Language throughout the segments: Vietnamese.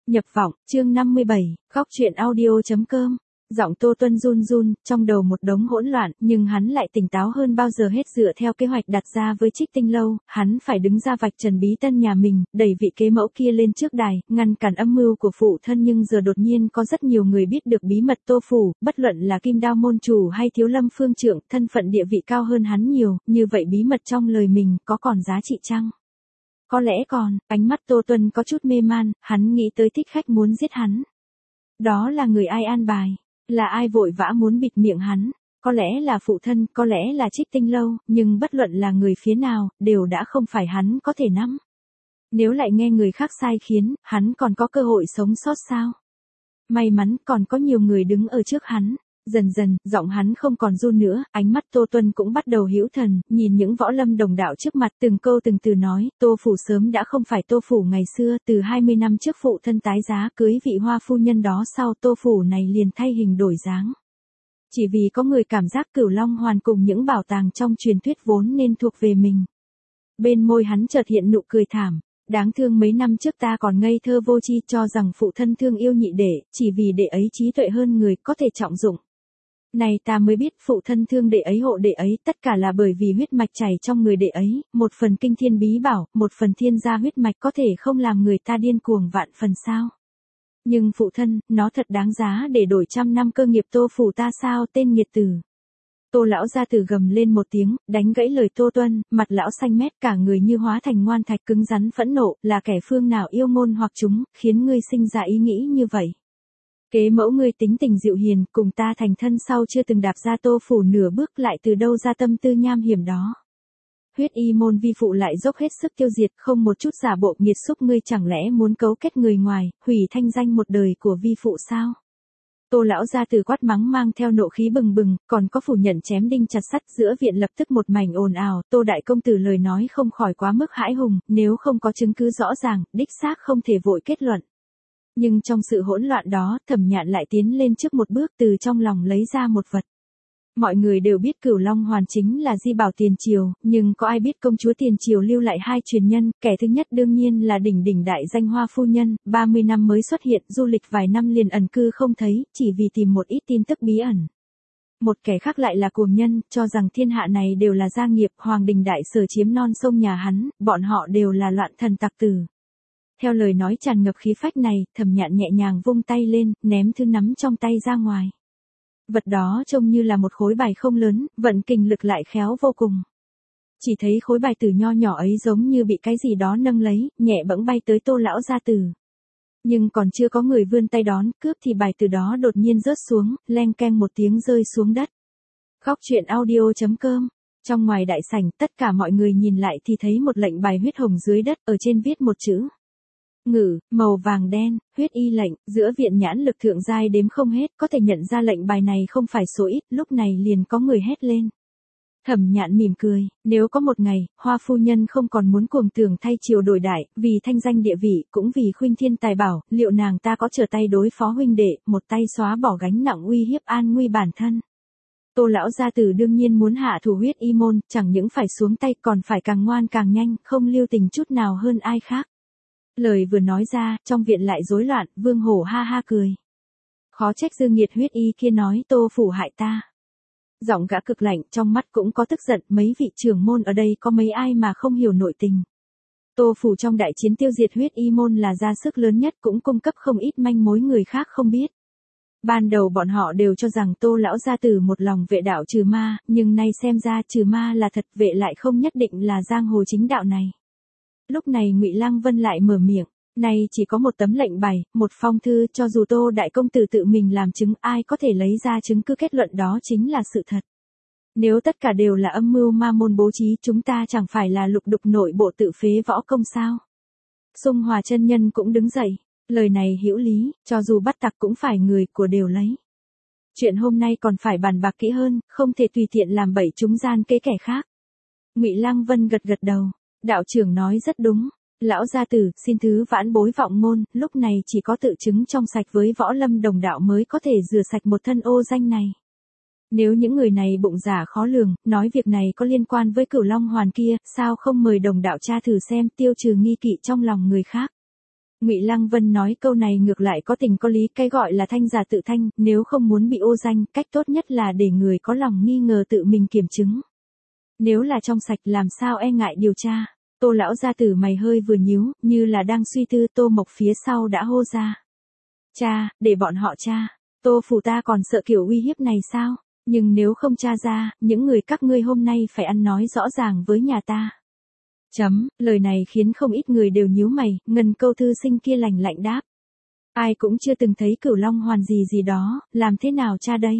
Nhập vọng, chương 57, góc truyện audio.com. Giọng Tô Tuân run run, trong đầu một đống hỗn loạn, nhưng hắn lại tỉnh táo hơn bao giờ hết dựa theo kế hoạch đặt ra với Trích Tinh Lâu, hắn phải đứng ra vạch trần bí tân nhà mình, đẩy vị kế mẫu kia lên trước đài, ngăn cản âm mưu của phụ thân nhưng giờ đột nhiên có rất nhiều người biết được bí mật Tô phủ, bất luận là Kim Đao môn chủ hay Thiếu Lâm phương trượng, thân phận địa vị cao hơn hắn nhiều, như vậy bí mật trong lời mình có còn giá trị chăng? Có lẽ còn, ánh mắt Tô Tuân có chút mê man, hắn nghĩ tới thích khách muốn giết hắn. Đó là người ai an bài, là ai vội vã muốn bịt miệng hắn, có lẽ là phụ thân, có lẽ là Trích Tinh Lâu, nhưng bất luận là người phía nào, đều đã không phải hắn có thể nắm. Nếu lại nghe người khác sai khiến, hắn còn có cơ hội sống sót sao? May mắn còn có nhiều người đứng ở trước hắn. Dần dần, giọng hắn không còn run nữa, ánh mắt Tô Tuân cũng bắt đầu hữu thần, nhìn những võ lâm đồng đạo trước mặt từng câu từng từ nói, Tô phủ sớm đã không phải Tô phủ ngày xưa, từ 20 năm trước phụ thân tái giá cưới vị hoa phu nhân đó sau Tô phủ này liền thay hình đổi dáng. Chỉ vì có người cảm giác Cửu Long Hoàn cùng những bảo tàng trong truyền thuyết vốn nên thuộc về mình. Bên môi hắn chợt hiện nụ cười thảm. Đáng thương mấy năm trước ta còn ngây thơ vô tri cho rằng phụ thân thương yêu nhị đệ, chỉ vì đệ ấy trí tuệ hơn người có thể trọng dụng. Này ta mới biết phụ thân thương đệ ấy hộ đệ ấy, tất cả là bởi vì huyết mạch chảy trong người đệ ấy, một phần kinh thiên bí bảo, một phần thiên gia huyết mạch có thể không làm người ta điên cuồng vạn phần sao. Nhưng phụ thân, nó thật đáng giá để đổi 100 năm cơ nghiệp Tô phủ ta sao, tên nghiệt tử. Tô lão gia tử gầm lên một tiếng, đánh gãy lời Tô Tuân, mặt lão xanh mét cả người như hóa thành ngoan thạch cứng rắn phẫn nộ, là kẻ phương nào yêu ngôn hoặc chúng, khiến ngươi sinh ra ý nghĩ như vậy. Kế mẫu ngươi tính tình dịu hiền, cùng ta thành thân sau chưa từng đạp ra Tô phủ nửa bước, lại từ đâu ra tâm tư nham hiểm đó. Huyết y môn vi phụ lại dốc hết sức tiêu diệt, không một chút giả bộ nghiệt xúc, ngươi chẳng lẽ muốn cấu kết người ngoài, hủy thanh danh một đời của vi phụ sao? Tô lão gia tử quát mắng mang theo nộ khí bừng bừng, còn có phủ nhận chém đinh chặt sắt, giữa viện lập tức một mảnh ồn ào. Tô đại công tử lời nói không khỏi quá mức hãi hùng, nếu không có chứng cứ rõ ràng, đích xác không thể vội kết luận. Nhưng trong sự hỗn loạn đó, Thẩm Nhạn lại tiến lên trước một bước, từ trong lòng lấy ra một vật. Mọi người đều biết Cửu Long Hoàn chính là di bảo tiền triều, nhưng có ai biết công chúa tiền triều lưu lại hai truyền nhân, kẻ thứ nhất đương nhiên là đỉnh đỉnh đại danh hoa phu nhân, 30 năm mới xuất hiện, du lịch vài năm liền ẩn cư không thấy, chỉ vì tìm một ít tin tức bí ẩn. Một kẻ khác lại là cuồng nhân, cho rằng thiên hạ này đều là gia nghiệp, hoàng đình đại sở chiếm non sông nhà hắn, bọn họ đều là loạn thần tặc tử. Theo lời nói tràn ngập khí phách này, Thẩm Nhạn nhẹ nhàng vung tay lên, ném thứ nắm trong tay ra ngoài. Vật đó trông như là một khối bài không lớn, vận kình lực lại khéo vô cùng. Chỉ thấy khối bài tử nho nhỏ ấy giống như bị cái gì đó nâng lấy, nhẹ bẫng bay tới Tô lão gia tử. Nhưng còn chưa có người vươn tay đón, cướp thì bài tử đó đột nhiên rớt xuống, leng keng một tiếng rơi xuống đất. Góc truyện audio.com. Trong ngoài đại sảnh, tất cả mọi người nhìn lại thì thấy một lệnh bài huyết hồng dưới đất, ở trên viết một chữ Ngự, màu vàng đen, huyết y lệnh, giữa viện nhãn lực thượng giai đếm không hết, có thể nhận ra lệnh bài này không phải số ít, lúc này liền có người hét lên. Thẩm Nhạn mỉm cười, nếu có một ngày, hoa phu nhân không còn muốn cuồng tưởng thay triều đổi đại, vì thanh danh địa vị, cũng vì khuynh thiên tài bảo, liệu nàng ta có trở tay đối phó huynh đệ, một tay xóa bỏ gánh nặng uy hiếp an nguy bản thân. Tô lão gia tử đương nhiên muốn hạ thủ huyết y môn, chẳng những phải xuống tay còn phải càng ngoan càng nhanh, không lưu tình chút nào hơn ai khác. Lời vừa nói ra, trong viện lại rối loạn, Vương Hổ ha ha cười. Khó trách Dương Nghiệt huyết y kia nói Tô phủ hại ta. Giọng gã cực lạnh, trong mắt cũng có tức giận, mấy vị trưởng môn ở đây có mấy ai mà không hiểu nội tình. Tô phủ trong đại chiến tiêu diệt huyết y môn là ra sức lớn nhất, cũng cung cấp không ít manh mối người khác không biết. Ban đầu bọn họ đều cho rằng Tô lão gia tử một lòng vệ đạo trừ ma, nhưng nay xem ra trừ ma là thật, vệ lại không nhất định là giang hồ chính đạo này. Lúc này Ngụy Lăng Vân lại mở miệng, nay chỉ có một tấm lệnh bài, một phong thư, cho dù Tô đại công tử tự mình làm chứng, ai có thể lấy ra chứng cứ kết luận đó chính là sự thật. Nếu tất cả đều là âm mưu ma môn bố trí, chúng ta chẳng phải là lục đục nội bộ tự phế võ công sao? Xung Hòa chân nhân cũng đứng dậy, lời này hữu lý, cho dù bắt tặc cũng phải người của đều lấy. Chuyện hôm nay còn phải bàn bạc kỹ hơn, không thể tùy tiện làm bậy chúng gian kế kẻ khác. Ngụy Lăng Vân gật gật đầu. Đạo trưởng nói rất đúng, lão gia tử, xin thứ vãn bối vọng ngôn, lúc này chỉ có tự chứng trong sạch với võ lâm đồng đạo mới có thể rửa sạch một thân ô danh này. Nếu những người này bụng giả khó lường, nói việc này có liên quan với Cửu Long Hoàn kia, sao không mời đồng đạo tra thử xem, tiêu trừ nghi kỵ trong lòng người khác. Ngụy Lăng Vân nói câu này ngược lại có tình có lý, cái gọi là thanh giả tự thanh, nếu không muốn bị ô danh, cách tốt nhất là để người có lòng nghi ngờ tự mình kiểm chứng. Nếu là trong sạch làm sao e ngại điều tra. Tô lão gia tử mày hơi vừa nhíu, như là đang suy tư. Tô Mộc phía sau đã hô ra. Cha, để bọn họ tra. Tô phủ ta còn sợ kiểu uy hiếp này sao? Nhưng nếu không tra ra, những người các ngươi hôm nay phải ăn nói rõ ràng với nhà ta. Lời này khiến không ít người đều nhíu mày. Ngân Câu thư sinh kia lạnh lạnh đáp. Ai cũng chưa từng thấy Cửu Long Hoàn gì gì đó, làm thế nào cha đây?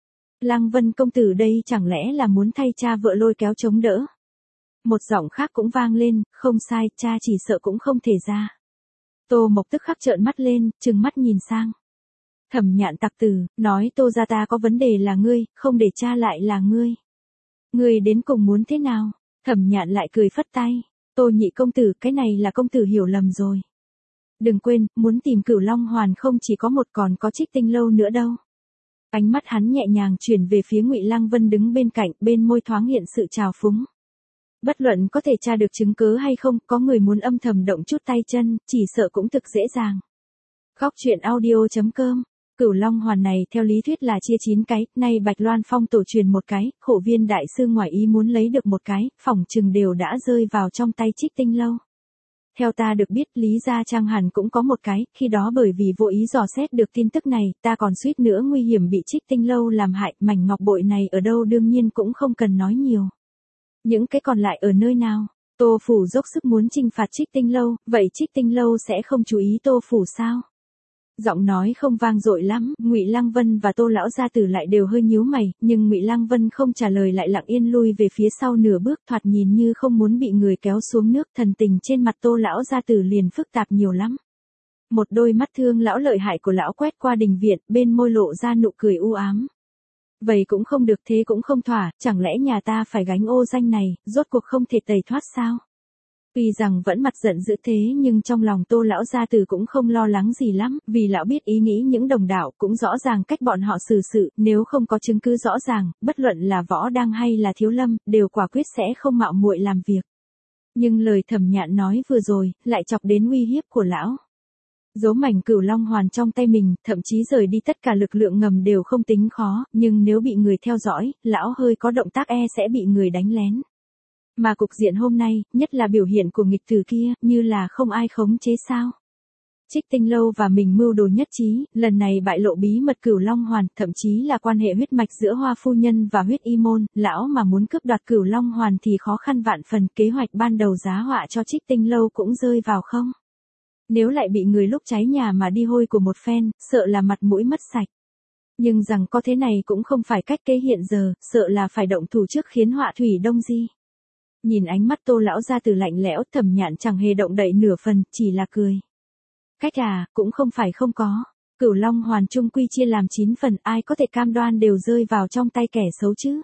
Lăng Vân công tử đây chẳng lẽ là muốn thay cha vợ lôi kéo chống đỡ? Một giọng khác cũng vang lên, không sai, cha chỉ sợ cũng không thể ra. Tô Mộc tức khắc trợn mắt lên, trừng mắt nhìn sang. Thẩm Nhạn tặc tử, nói Tô gia ta có vấn đề là ngươi, không để cha lại là ngươi. Ngươi đến cùng muốn thế nào? Thẩm Nhạn lại cười phất tay. Tô nhị công tử, cái này là công tử hiểu lầm rồi. Đừng quên, muốn tìm Cửu Long Hoàn không chỉ có một còn có Trích Tinh lâu nữa đâu. Ánh mắt hắn nhẹ nhàng chuyển về phía Ngụy Lăng Vân đứng bên cạnh, bên môi thoáng hiện sự trào phúng. Bất luận có thể tra được chứng cứ hay không, có người muốn âm thầm động chút tay chân, chỉ sợ cũng thực dễ dàng. Khóc chuyện audio.com. Cửu Long Hoàn này theo lý thuyết là chia 9 cái, nay Bạch Loan Phong tổ truyền một cái, Khổ Viên đại sư ngoài ý muốn lấy được một cái, phỏng chừng đều đã rơi vào trong tay Trích Tinh lâu. Theo ta được biết, Lý Gia Trang hẳn cũng có một cái, khi đó bởi vì vô ý dò xét được tin tức này, ta còn suýt nữa nguy hiểm bị Trích Tinh lâu làm hại, mảnh ngọc bội này ở đâu đương nhiên cũng không cần nói nhiều. Những cái còn lại ở nơi nào? Tô phủ dốc sức muốn trừng phạt Trích Tinh lâu, vậy Trích Tinh lâu sẽ không chú ý Tô phủ sao? Giọng nói không vang dội lắm, Ngụy Lăng Vân và Tô lão gia tử lại đều hơi nhíu mày, nhưng Ngụy Lăng Vân không trả lời lại lặng yên lui về phía sau nửa bước, thoạt nhìn như không muốn bị người kéo xuống nước. Thần tình trên mặt Tô lão gia tử liền phức tạp nhiều lắm. Một đôi mắt thương lão lợi hại của lão quét qua đình viện, bên môi lộ ra nụ cười u ám. Vậy cũng không được, thế cũng không thỏa, chẳng lẽ nhà ta phải gánh ô danh này, rốt cuộc không thể tẩy thoát sao? Tuy rằng vẫn mặt giận dữ thế nhưng trong lòng Tô lão gia tử cũng không lo lắng gì lắm, vì lão biết ý nghĩ những đồng đạo, cũng rõ ràng cách bọn họ xử sự, nếu không có chứng cứ rõ ràng, bất luận là Võ Đăng hay là Thiếu Lâm, đều quả quyết sẽ không mạo muội làm việc. Nhưng lời Thẩm Nhạn nói vừa rồi, lại chọc đến uy hiếp của lão. Giấu mảnh Cửu Long Hoàn trong tay mình, thậm chí rời đi tất cả lực lượng ngầm đều không tính khó, nhưng nếu bị người theo dõi, lão hơi có động tác sẽ bị người đánh lén. Mà cục diện hôm nay, nhất là biểu hiện của nghịch tử kia, như là không ai khống chế sao. Trích Tinh lâu và mình mưu đồ nhất trí, lần này bại lộ bí mật Cửu Long Hoàn, thậm chí là quan hệ huyết mạch giữa Hoa phu nhân và Huyết Y môn, lão mà muốn cướp đoạt Cửu Long Hoàn thì khó khăn vạn phần, kế hoạch ban đầu giá họa cho Trích Tinh lâu cũng rơi vào không. Nếu lại bị người lúc cháy nhà mà đi hôi của một phen, sợ là mặt mũi mất sạch. Nhưng rằng có thế này cũng không phải cách kế hiện giờ, sợ là phải động thủ trước khiến họa thủy đông di. Nhìn ánh mắt Tô lão gia tử lạnh lẽo, Thẩm Nhạn chẳng hề động đậy nửa phần, chỉ là cười. Cách cũng không phải không có. Cửu Long Hoàn chung quy chia làm 9 phần, ai có thể cam đoan đều rơi vào trong tay kẻ xấu chứ?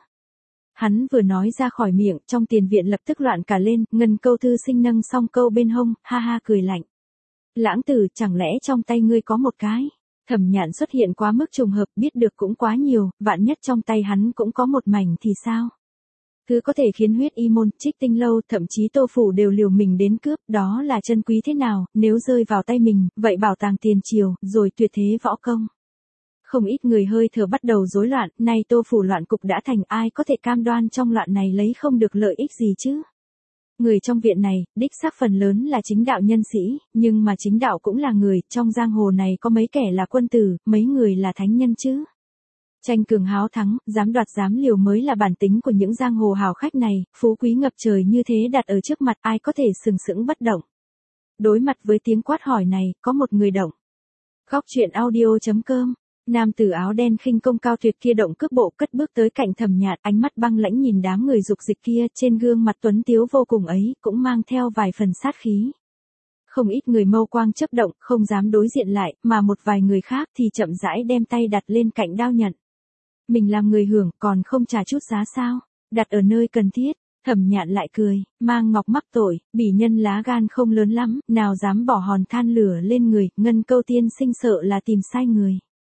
Hắn vừa nói ra khỏi miệng, trong tiền viện lập tức loạn cả lên, Ngân Câu thư sinh nâng xong câu bên hông, ha ha cười lạnh. Lãng tử, chẳng lẽ trong tay ngươi có một cái? Thẩm Nhạn xuất hiện quá mức trùng hợp, biết được cũng quá nhiều, vạn nhất trong tay hắn cũng có một mảnh thì sao? Thứ có thể khiến Huyết Y môn, Trích Tinh lâu, thậm chí Tô phủ đều liều mình đến cướp, đó là chân quý thế nào, nếu rơi vào tay mình, vậy bảo tàng tiền triều, rồi tuyệt thế võ công. Không ít người hơi thở bắt đầu rối loạn, nay Tô phủ loạn cục đã thành, ai có thể cam đoan trong loạn này lấy không được lợi ích gì chứ? Người trong viện này, đích xác phần lớn là chính đạo nhân sĩ, nhưng mà chính đạo cũng là người, trong giang hồ này có mấy kẻ là quân tử, mấy người là thánh nhân chứ. Tranh cường háo thắng, dám đoạt dám liều mới là bản tính của những giang hồ hào khách này, phú quý ngập trời như thế đặt ở trước mặt ai có thể sừng sững bất động. Đối mặt với tiếng quát hỏi này, có một người động. Khóc chuyện audio.com. Nam tử áo đen khinh công cao tuyệt kia động cước bộ cất bước tới cạnh Thẩm Nhạn, ánh mắt băng lãnh nhìn đám người dục dịch kia, trên gương mặt tuấn tiếu vô cùng ấy, cũng mang theo vài phần sát khí. Không ít người mâu quang chớp động, không dám đối diện lại, mà một vài người khác thì chậm rãi đem tay đặt lên cạnh đao nhận. Mình làm người hưởng, còn không trả chút giá sao? Đặt ở nơi cần thiết. Thẩm Nhạn lại cười, mang ngọc mắc tội, bỉ nhân lá gan không lớn lắm, nào dám bỏ hòn than lửa lên người, Ngân Câu tiên sinh sợ là tìm sai người.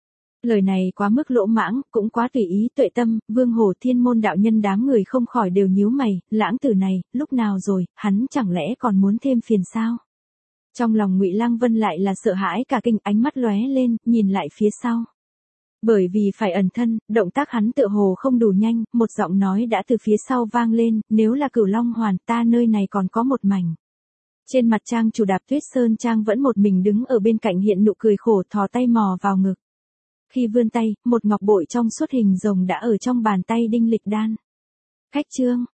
Lời này quá mức lỗ mãng, cũng quá tùy ý, Tuệ Tâm, Vương Hồ, Thiên môn đạo nhân đám người không khỏi đều nhíu mày, lãng tử này, lúc nào rồi, hắn chẳng lẽ còn muốn thêm phiền sao? Trong lòng Ngụy Lăng Vân lại là sợ hãi cả kinh, ánh mắt lóe lên, nhìn lại phía sau. Bởi vì phải ẩn thân, động tác hắn tựa hồ không đủ nhanh, một giọng nói đã từ phía sau vang lên, nếu là Cửu Long Hoàn, ta nơi này còn có một mảnh. Trên mặt trang chủ Đạp Tuyết Sơn trang vẫn một mình đứng ở bên cạnh hiện nụ cười khổ, thò tay mò vào ngực. Khi vươn tay, một ngọc bội trong suốt hình rồng đã ở trong bàn tay Đinh Lịch Đan. Khách trương,